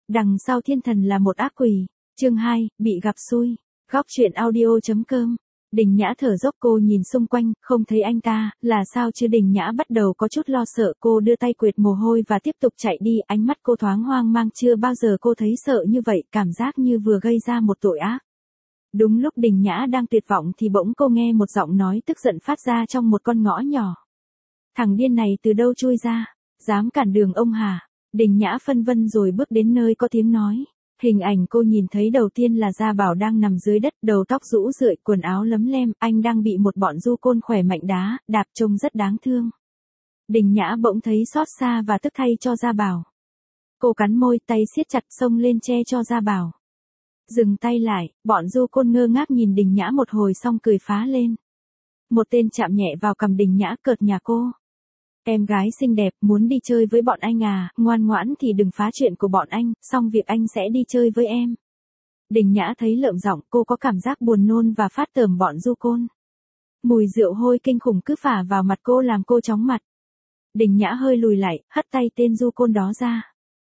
Đằng sau thiên thần là một ác quỷ. Chương 2, bị gặp xui. Góc truyện audio.com. Đình Nhã thở dốc, cô nhìn xung quanh, không thấy anh ta, là sao chứ? Đình Nhã bắt đầu có chút lo sợ, cô đưa tay quệt mồ hôi và tiếp tục chạy đi, ánh mắt cô thoáng hoang mang, chưa bao giờ cô thấy sợ như vậy, cảm giác như vừa gây ra một tội ác. Đúng lúc Đình Nhã đang tuyệt vọng thì bỗng cô nghe một giọng nói tức giận phát ra trong một con ngõ nhỏ. Thằng điên này từ đâu chui ra, dám cản đường ông hả? Đình Nhã phân vân rồi bước đến nơi có tiếng nói. Hình ảnh cô nhìn thấy đầu tiên là Gia Bảo đang nằm dưới đất, đầu tóc rũ rượi, quần áo lấm lem, anh đang bị một bọn du côn khỏe mạnh đạp trông rất đáng thương. Đình Nhã bỗng thấy xót xa và tức thay cho Gia Bảo. Cô cắn môi, tay siết chặt, xông lên che cho Gia Bảo. Dừng tay lại, bọn du côn ngơ ngác nhìn Đình Nhã một hồi xong cười phá lên. Một tên chạm nhẹ vào cằm Đình Nhã, cợt nhả cô. Em gái xinh đẹp, muốn đi chơi với bọn anh à? Ngoan ngoãn thì đừng phá chuyện của bọn anh, xong việc anh sẽ đi chơi với em. Đình Nhã thấy lợm giọng, cô có cảm giác buồn nôn và phát tởm bọn du côn. Mùi rượu hôi kinh khủng cứ phả vào mặt cô làm cô chóng mặt. Đình Nhã hơi lùi lại, hất tay tên du côn đó ra.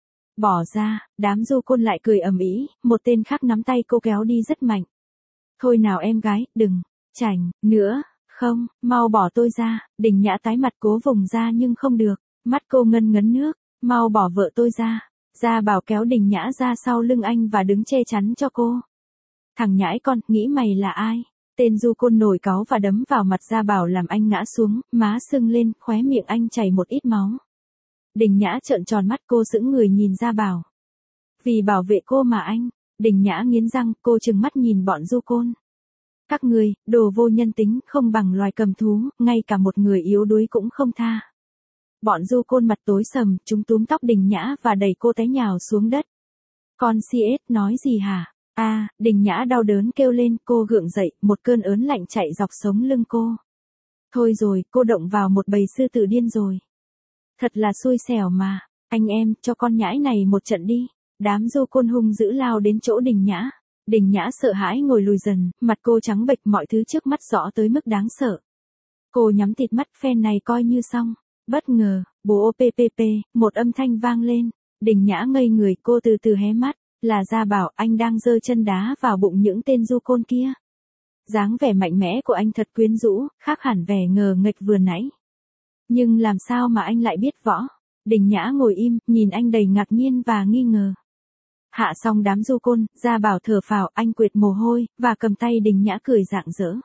Bỏ ra, đám du côn lại cười ầm ĩ, một tên khác nắm tay cô kéo đi rất mạnh. Thôi nào em gái, đừng, chảnh, nữa. Không, mau bỏ tôi ra. Đình Nhã tái mặt cố vùng ra nhưng không được. Mắt cô ngân ngấn nước. Mau bỏ vợ tôi ra. Gia Bảo kéo Đình Nhã ra sau lưng anh và đứng che chắn cho cô. Thằng nhãi con, nghĩ mày là ai? Tên du côn nổi cáu và đấm vào mặt Gia Bảo làm anh ngã xuống, má sưng lên, khóe miệng anh chảy một ít máu. Đình Nhã trợn tròn mắt, cô sững người nhìn Gia Bảo. Vì bảo vệ cô mà anh. Đình Nhã nghiến răng, cô trừng mắt nhìn bọn du côn. Các ngươi, đồ vô nhân tính, không bằng loài cầm thú, ngay cả một người yếu đuối cũng không tha. Bọn du côn mặt tối sầm, chúng túm tóc Đình Nhã và đẩy cô té nhào xuống đất. Con CS nói gì hả? Đình Nhã đau đớn kêu lên, cô gượng dậy, một cơn ớn lạnh chạy dọc sống lưng cô. Thôi rồi, cô động vào một bầy sư tử điên rồi. Thật là xui xẻo mà, anh em, cho con nhãi này một trận đi. Đám du côn hung dữ lao đến chỗ Đình Nhã. Đình Nhã sợ hãi ngồi lùi dần, mặt cô trắng bệch, mọi thứ trước mắt rõ tới mức đáng sợ. Cô nhắm tịt mắt, phen này coi như xong. Bất ngờ, bố OPPP, một âm thanh vang lên. Đình Nhã ngây người, cô từ từ hé mắt, là Gia Bảo, anh đang giơ chân đá vào bụng những tên du côn kia. Dáng vẻ mạnh mẽ của anh thật quyến rũ, khác hẳn vẻ ngờ nghệch vừa nãy. Nhưng làm sao mà anh lại biết võ? Đình Nhã ngồi im, nhìn anh đầy ngạc nhiên và nghi ngờ. Hạ xong đám du côn, Gia Bảo thở phào, anh quệt mồ hôi, và cầm tay Đình Nhã cười rạng rỡ.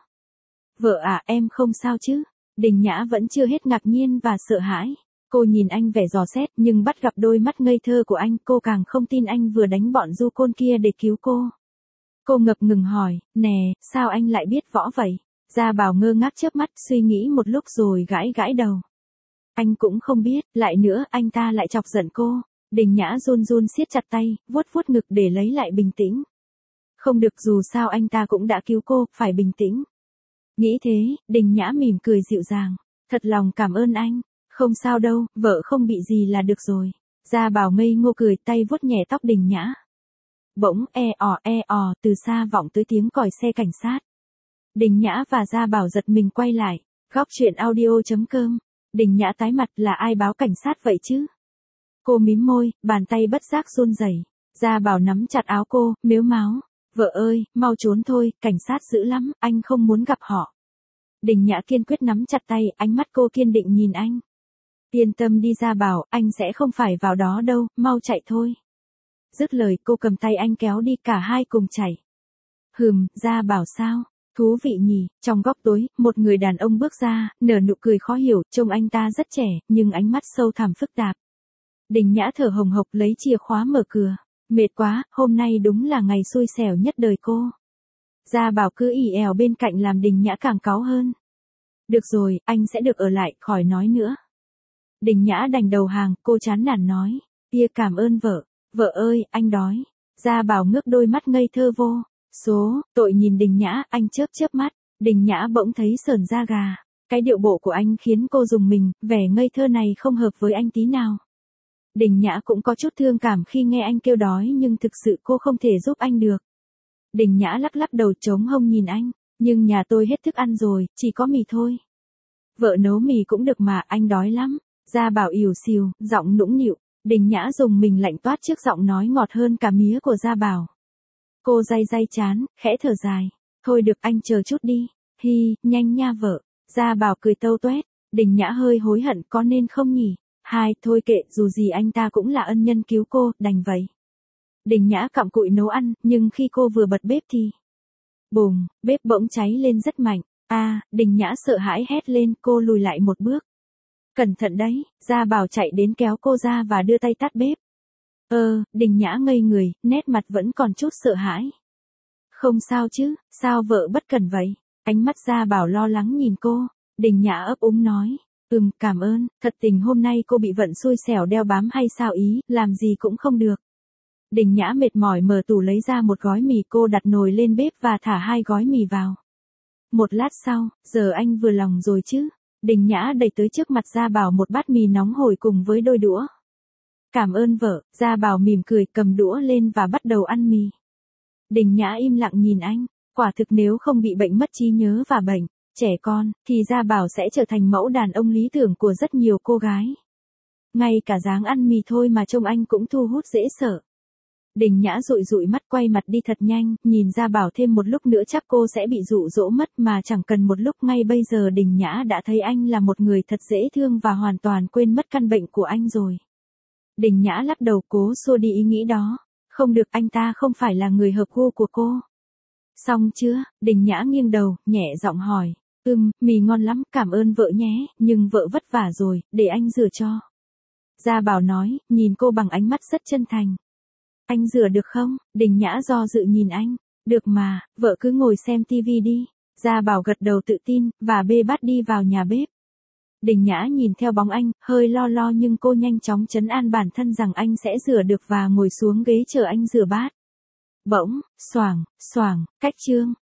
Vợ à, em không sao chứ? Đình Nhã vẫn chưa hết ngạc nhiên và sợ hãi. Cô nhìn anh vẻ dò xét, nhưng bắt gặp đôi mắt ngây thơ của anh, cô càng không tin anh vừa đánh bọn du côn kia để cứu cô. Cô ngập ngừng hỏi, nè, sao anh lại biết võ vậy? Gia Bảo ngơ ngác chớp mắt, suy nghĩ một lúc rồi gãi gãi đầu. Anh cũng không biết, lại nữa, anh ta lại chọc giận cô. Đình Nhã run run siết chặt tay, vuốt vuốt ngực để lấy lại bình tĩnh. Không được, dù sao anh ta cũng đã cứu cô, phải bình tĩnh. Nghĩ thế, Đình Nhã mỉm cười dịu dàng. Thật lòng cảm ơn anh. Không sao đâu, vợ không bị gì là được rồi. Gia Bảo ngây ngô cười, tay vuốt nhẹ tóc Đình Nhã. Bỗng e ò từ xa vọng tới tiếng còi xe cảnh sát. Đình Nhã và Gia Bảo giật mình quay lại. Góc truyện audio.com. Đình Nhã tái mặt, là ai báo cảnh sát vậy chứ? Cô mím môi, bàn tay bất giác run rẩy. Gia Bảo nắm chặt áo cô, mếu máo. Vợ ơi, mau trốn thôi, cảnh sát dữ lắm, anh không muốn gặp họ. Đình Nhã kiên quyết nắm chặt tay, ánh mắt cô kiên định nhìn anh. Yên tâm đi Gia Bảo, anh sẽ không phải vào đó đâu, mau chạy thôi. Dứt lời, cô cầm tay anh kéo đi, cả hai cùng chạy. Gia Bảo sao? Thú vị nhỉ. Trong góc tối, một người đàn ông bước ra, nở nụ cười khó hiểu, trông anh ta rất trẻ, nhưng ánh mắt sâu thẳm phức tạp. Đình Nhã thở hồng hộc lấy chìa khóa mở cửa. Mệt quá, hôm nay đúng là ngày xui xẻo nhất đời cô. Gia Bảo cứ ì èo bên cạnh làm Đình Nhã càng cáu hơn. Được rồi, anh sẽ được ở lại, khỏi nói nữa. Đình Nhã đành đầu hàng, cô chán nản nói. Cảm ơn vợ. Vợ ơi, anh đói. Gia Bảo ngước đôi mắt ngây thơ vô. Tội nhìn Đình Nhã, anh chớp chớp mắt. Đình Nhã bỗng thấy sởn da gà. Cái điệu bộ của anh khiến cô rùng mình, vẻ ngây thơ này không hợp với anh tí nào. Đình Nhã cũng có chút thương cảm khi nghe anh kêu đói, nhưng thực sự cô không thể giúp anh được. Đình Nhã lắc lắc đầu trống hông nhìn anh. Nhưng nhà tôi hết thức ăn rồi, chỉ có mì thôi. Vợ nấu mì cũng được mà, anh đói lắm. Gia Bảo ỉu xìu, giọng nũng nịu. Đình Nhã dùng mình lạnh toát trước giọng nói ngọt hơn cả mía của Gia Bảo. Cô day day chán, khẽ thở dài. Thôi được anh chờ chút đi. Hi, nhanh nha vợ. Gia Bảo cười tâu tuét. Đình Nhã hơi hối hận có nên không nhỉ? Hai, thôi kệ, dù gì anh ta cũng là ân nhân cứu cô, đành vậy. Đình Nhã cặm cụi nấu ăn, nhưng khi cô vừa bật bếp thì... Bùm, bếp bỗng cháy lên rất mạnh. Đình Nhã sợ hãi hét lên, cô lùi lại một bước. Cẩn thận đấy, Gia Bảo chạy đến kéo cô ra và đưa tay tắt bếp. Đình Nhã ngây người, nét mặt vẫn còn chút sợ hãi. Không sao chứ, sao vợ bất cẩn vậy? Ánh mắt Gia Bảo lo lắng nhìn cô. Đình Nhã ấp úng nói. Cảm ơn, thật tình hôm nay cô bị vận xui xẻo đeo bám hay sao ý, làm gì cũng không được. Đình Nhã mệt mỏi mở tủ lấy ra một gói mì, cô đặt nồi lên bếp và thả 2 gói mì vào. Một lát sau, giờ anh vừa lòng rồi chứ? Đình Nhã đẩy tới trước mặt Gia Bảo một bát mì nóng hổi cùng với đôi đũa. Cảm ơn vợ, Gia Bảo mỉm cười cầm đũa lên và bắt đầu ăn mì. Đình Nhã im lặng nhìn anh, quả thực nếu không bị bệnh mất trí nhớ và bệnh trẻ con, thì Gia Bảo sẽ trở thành mẫu đàn ông lý tưởng của rất nhiều cô gái. Ngay cả dáng ăn mì thôi mà trông anh cũng thu hút dễ sợ. Đình Nhã dụi dụi mắt quay mặt đi thật nhanh, nhìn Gia Bảo thêm một lúc nữa chắc cô sẽ bị dụ dỗ mất mà chẳng cần một lúc, ngay bây giờ Đình Nhã đã thấy anh là một người thật dễ thương và hoàn toàn quên mất căn bệnh của anh rồi. Đình Nhã lắc đầu cố xua đi ý nghĩ đó. Không được, anh ta không phải là người hợp gu của cô. Xong chưa? Đình Nhã nghiêng đầu, nhẹ giọng hỏi. Mì ngon lắm, cảm ơn vợ nhé, nhưng vợ vất vả rồi, để anh rửa cho. Gia Bảo nói, nhìn cô bằng ánh mắt rất chân thành. Anh rửa được không? Đình Nhã do dự nhìn anh. Được mà, vợ cứ ngồi xem tivi đi. Gia Bảo gật đầu tự tin, và bê bát đi vào nhà bếp. Đình Nhã nhìn theo bóng anh, hơi lo lo nhưng cô nhanh chóng trấn an bản thân rằng anh sẽ rửa được và ngồi xuống ghế chờ anh rửa bát. Bỗng, xoảng, cách chương.